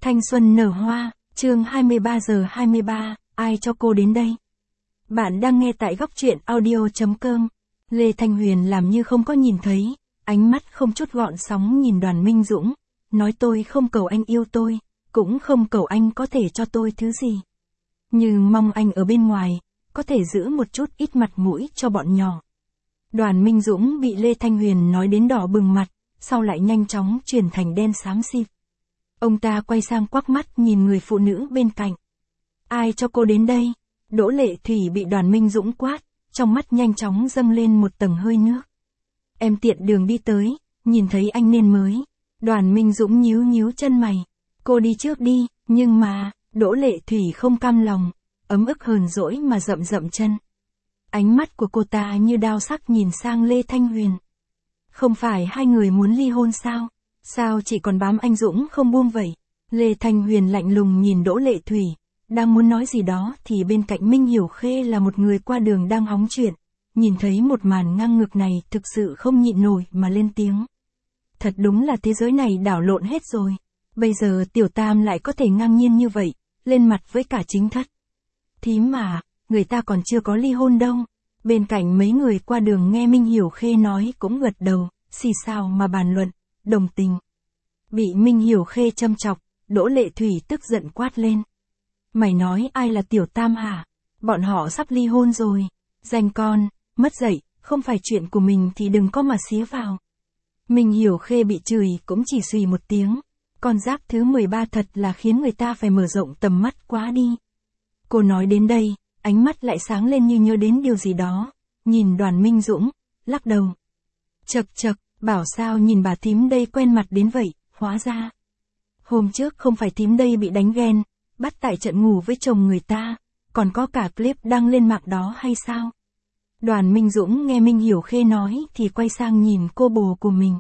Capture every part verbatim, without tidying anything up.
Thanh xuân nở hoa, chương hai mươi ba giờ hai mươi ba, ai cho cô đến đây? Bạn đang nghe tại góc truyện audio chấm com. Lê Thanh Huyền làm như không có nhìn thấy, ánh mắt không chút gợn sóng nhìn Đoàn Minh Dũng, nói tôi không cầu anh yêu tôi, cũng không cầu anh có thể cho tôi thứ gì. Nhưng mong anh ở bên ngoài, có thể giữ một chút ít mặt mũi cho bọn nhỏ. Đoàn Minh Dũng bị Lê Thanh Huyền nói đến đỏ bừng mặt, sau lại nhanh chóng chuyển thành đen xám xịt. Ông ta quay sang quắc mắt nhìn người phụ nữ bên cạnh. Ai cho cô đến đây? Đỗ Lệ Thủy bị Đoàn Minh Dũng quát, trong mắt nhanh chóng dâng lên một tầng hơi nước. Em tiện đường đi tới, nhìn thấy anh nên mới. Đoàn Minh Dũng nhíu nhíu chân mày. Cô đi trước đi, nhưng mà, Đỗ Lệ Thủy không cam lòng, ấm ức hờn dỗi mà rậm rậm chân. Ánh mắt của cô ta như đao sắc nhìn sang Lê Thanh Huyền. Không phải hai người muốn ly hôn sao? Sao chỉ còn bám anh Dũng không buông vậy? Lê Thanh Huyền lạnh lùng nhìn Đỗ Lệ Thủy, đang muốn nói gì đó thì bên cạnh Minh Hiểu Khê là một người qua đường đang hóng chuyện. Nhìn thấy một màn ngang ngược này thực sự không nhịn nổi mà lên tiếng. Thật đúng là thế giới này đảo lộn hết rồi. Bây giờ Tiểu Tam lại có thể ngang nhiên như vậy, lên mặt với cả chính thất. Thím mà, người ta còn chưa có ly hôn đâu. Bên cạnh mấy người qua đường nghe Minh Hiểu Khê nói cũng gật đầu, xì xào mà bàn luận, đồng tình. Bị Minh Hiểu Khê châm chọc, Đỗ Lệ Thủy tức giận quát lên. Mày nói ai là Tiểu Tam hả? Bọn họ sắp ly hôn rồi. Danh con, mất dạy, không phải chuyện của mình thì đừng có mà xía vào. Minh Hiểu Khê bị chửi cũng chỉ xùy một tiếng. Con giáp thứ mười ba thật là khiến người ta phải mở rộng tầm mắt quá đi. Cô nói đến đây, ánh mắt lại sáng lên như nhớ đến điều gì đó. Nhìn Đoàn Minh Dũng, lắc đầu. Chậc chậc, bảo sao nhìn bà thím đây quen mặt đến vậy, hóa ra. Hôm trước không phải thím đây bị đánh ghen, bắt tại trận ngủ với chồng người ta, còn có cả clip đăng lên mạng đó hay sao? Đoàn Minh Dũng nghe Minh Hiểu Khê nói thì quay sang nhìn cô bồ của mình.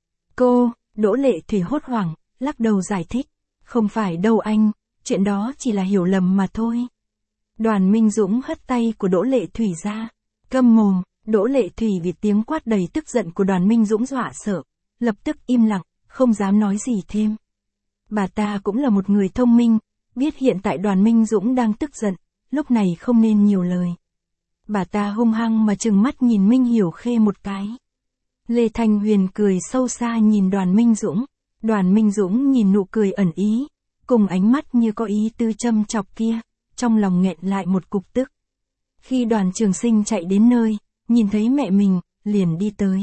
Cô, Đỗ Lệ Thủy hốt hoảng, lắc đầu giải thích. Không phải đâu anh, chuyện đó chỉ là hiểu lầm mà thôi. Đoàn Minh Dũng hất tay của Đỗ Lệ Thủy ra. Câm mồm, Đỗ Lệ Thủy vì tiếng quát đầy tức giận của Đoàn Minh Dũng dọa sợ, lập tức im lặng, không dám nói gì thêm. Bà ta cũng là một người thông minh, biết hiện tại Đoàn Minh Dũng đang tức giận, lúc này không nên nhiều lời. Bà ta hung hăng mà trừng mắt nhìn Minh Hiểu Khê một cái. Lê Thanh Huyền cười sâu xa nhìn Đoàn Minh Dũng. Đoàn Minh Dũng nhìn nụ cười ẩn ý, cùng ánh mắt như có ý tư châm chọc kia, trong lòng nghẹn lại một cục tức. Khi Đoàn Trường Sinh chạy đến nơi, nhìn thấy mẹ mình, liền đi tới.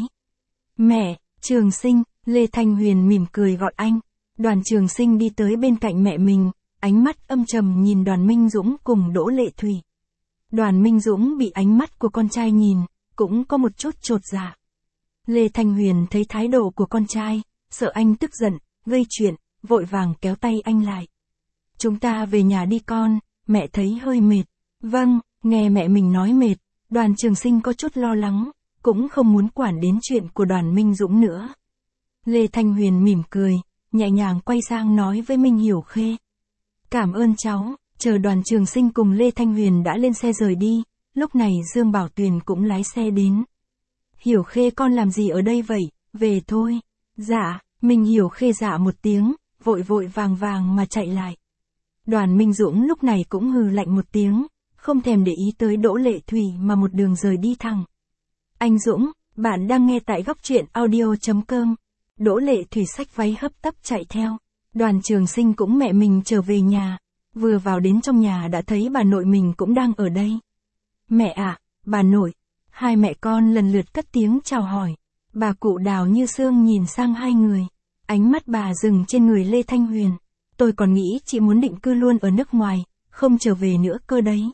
Mẹ, Trường Sinh, Lê Thanh Huyền mỉm cười gọi anh. Đoàn Trường Sinh đi tới bên cạnh mẹ mình, ánh mắt âm trầm nhìn Đoàn Minh Dũng cùng Đỗ Lệ Thủy. Đoàn Minh Dũng bị ánh mắt của con trai nhìn, cũng có một chút chột dạ. Lê Thanh Huyền thấy thái độ của con trai, sợ anh tức giận, gây chuyện, vội vàng kéo tay anh lại. Chúng ta về nhà đi con, mẹ thấy hơi mệt. Vâng, nghe mẹ mình nói mệt, Đoàn Trường Sinh có chút lo lắng, cũng không muốn quản đến chuyện của Đoàn Minh Dũng nữa. Lê Thanh Huyền mỉm cười, nhẹ nhàng quay sang nói với Minh Hiểu Khê. Cảm ơn cháu, chờ Đoàn Trường Sinh cùng Lê Thanh Huyền đã lên xe rời đi, lúc này Dương Bảo Tuyền cũng lái xe đến. Hiểu Khê con làm gì ở đây vậy, về thôi. Dạ, Minh Hiểu Khê dạ một tiếng, vội vội vàng vàng mà chạy lại. Đoàn Minh Dũng lúc này cũng hừ lạnh một tiếng, không thèm để ý tới Đỗ Lệ Thủy mà một đường rời đi thẳng. Anh Dũng, bạn đang nghe tại góc truyện audio chấm com. Đỗ Lệ Thủy xách váy hấp tấp chạy theo. Đoàn Trường Sinh cũng mẹ mình trở về nhà. Vừa vào đến trong nhà đã thấy bà nội mình cũng đang ở đây. Mẹ ạ, bà nội. Hai mẹ con lần lượt cất tiếng chào hỏi. Bà cụ Đào như sương nhìn sang hai người. Ánh mắt bà dừng trên người Lê Thanh Huyền. Tôi còn nghĩ chị muốn định cư luôn ở nước ngoài, không trở về nữa cơ đấy.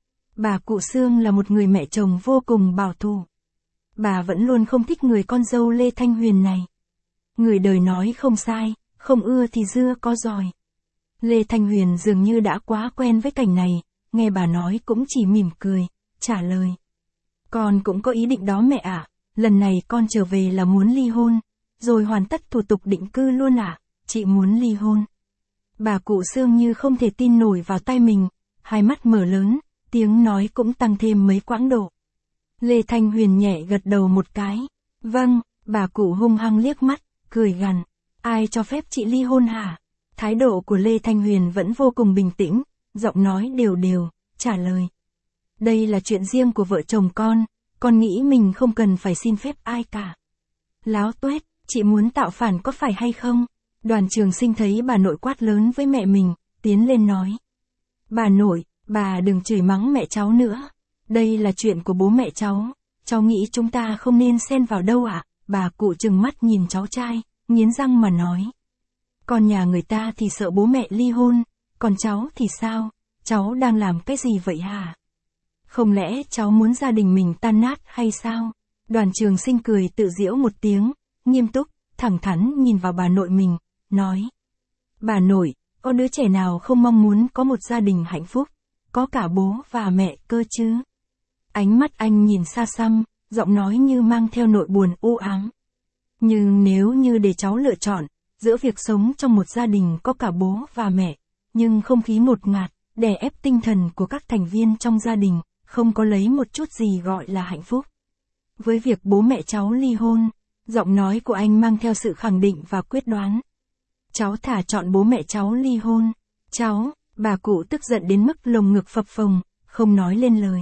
Bà cụ Sương là một người mẹ chồng vô cùng bảo thủ. Bà vẫn luôn không thích người con dâu Lê Thanh Huyền này. Người đời nói không sai, không ưa thì dưa có giỏi. Lê Thanh Huyền dường như đã quá quen với cảnh này, nghe bà nói cũng chỉ mỉm cười, trả lời. Con cũng có ý định đó mẹ ạ, lần này con trở về là muốn ly hôn, rồi hoàn tất thủ tục định cư luôn ạ, chị muốn ly hôn. Bà cụ Sương như không thể tin nổi vào tay mình, hai mắt mở lớn, tiếng nói cũng tăng thêm mấy quãng độ. Lê Thanh Huyền nhẹ gật đầu một cái. Vâng, bà cụ hung hăng liếc mắt, cười gằn. Ai cho phép chị ly hôn hả? Thái độ của Lê Thanh Huyền vẫn vô cùng bình tĩnh, giọng nói đều đều, trả lời. Đây là chuyện riêng của vợ chồng con, con nghĩ mình không cần phải xin phép ai cả. Láo tuét, chị muốn tạo phản có phải hay không? Đoàn Trường Sinh thấy bà nội quát lớn với mẹ mình, tiến lên nói. Bà nội, bà đừng chửi mắng mẹ cháu nữa. Đây là chuyện của bố mẹ cháu, cháu nghĩ chúng ta không nên xen vào đâu ạ. À? Bà cụ trừng mắt nhìn cháu trai, nghiến răng mà nói. Con nhà người ta thì sợ bố mẹ ly hôn, còn cháu thì sao? Cháu đang làm cái gì vậy hả? Không lẽ cháu muốn gia đình mình tan nát hay sao? Đoàn Trường Sinh cười tự giễu một tiếng, nghiêm túc, thẳng thắn nhìn vào bà nội mình, nói. Bà nội, có đứa trẻ nào không mong muốn có một gia đình hạnh phúc, có cả bố và mẹ cơ chứ? Ánh mắt anh nhìn xa xăm, giọng nói như mang theo nỗi buồn u ám. Nhưng nếu như để cháu lựa chọn, giữa việc sống trong một gia đình có cả bố và mẹ, nhưng không khí ngột ngạt, đè ép tinh thần của các thành viên trong gia đình, không có lấy một chút gì gọi là hạnh phúc. Với việc bố mẹ cháu ly hôn, giọng nói của anh mang theo sự khẳng định và quyết đoán. Cháu thả chọn bố mẹ cháu ly hôn. Cháu, bà cụ tức giận đến mức lồng ngực phập phồng, không nói lên lời.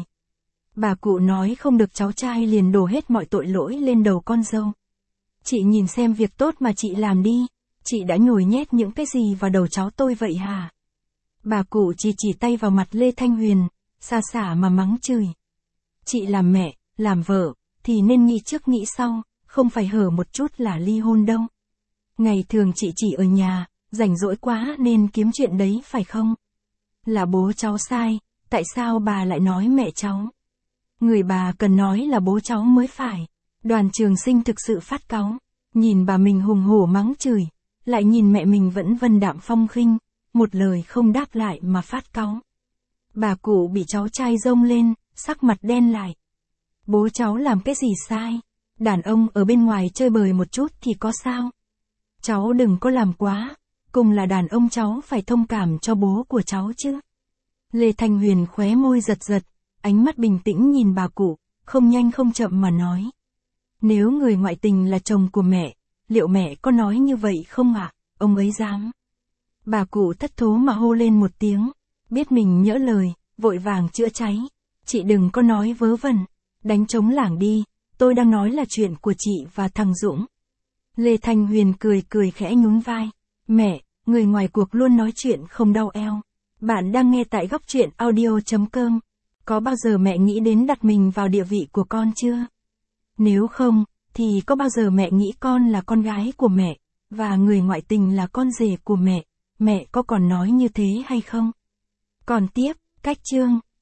Bà cụ nói không được cháu trai liền đổ hết mọi tội lỗi lên đầu con dâu. Chị nhìn xem việc tốt mà chị làm đi, chị đã nhồi nhét những cái gì vào đầu cháu tôi vậy hả? Bà cụ chỉ chỉ tay vào mặt Lê Thanh Huyền, xa xả mà mắng chửi. Chị làm mẹ, làm vợ, thì nên nghĩ trước nghĩ sau, không phải hở một chút là ly hôn đâu. Ngày thường chị chỉ ở nhà, rảnh rỗi quá nên kiếm chuyện đấy phải không? Là bố cháu sai, tại sao bà lại nói mẹ cháu? Người bà cần nói là bố cháu mới phải. Đoàn Trường Sinh thực sự phát cáu, nhìn bà mình hùng hổ mắng chửi, lại nhìn mẹ mình vẫn vân đạm phong khinh, một lời không đáp lại mà phát cáu. Bà cụ bị cháu trai rông lên, sắc mặt đen lại. Bố cháu làm cái gì sai? Đàn ông ở bên ngoài chơi bời một chút thì có sao? Cháu đừng có làm quá, cùng là đàn ông cháu phải thông cảm cho bố của cháu chứ. Lê Thanh Huyền khóe môi giật giật, ánh mắt bình tĩnh nhìn bà cụ, không nhanh không chậm mà nói. Nếu người ngoại tình là chồng của mẹ, liệu mẹ có nói như vậy không ạ? À? Ông ấy dám. Bà cụ thất thố mà hô lên một tiếng, biết mình nhỡ lời, vội vàng chữa cháy. Chị đừng có nói vớ vẩn, đánh trống lảng đi, tôi đang nói là chuyện của chị và thằng Dũng. Lê Thanh Huyền cười cười khẽ nhún vai. Mẹ, người ngoài cuộc luôn nói chuyện không đau eo. Bạn đang nghe tại góc truyện audio chấm com. Có bao giờ mẹ nghĩ đến đặt mình vào địa vị của con chưa? Nếu không, thì có bao giờ mẹ nghĩ con là con gái của mẹ, và người ngoại tình là con rể của mẹ, mẹ có còn nói như thế hay không? Còn tiếp, cách chương.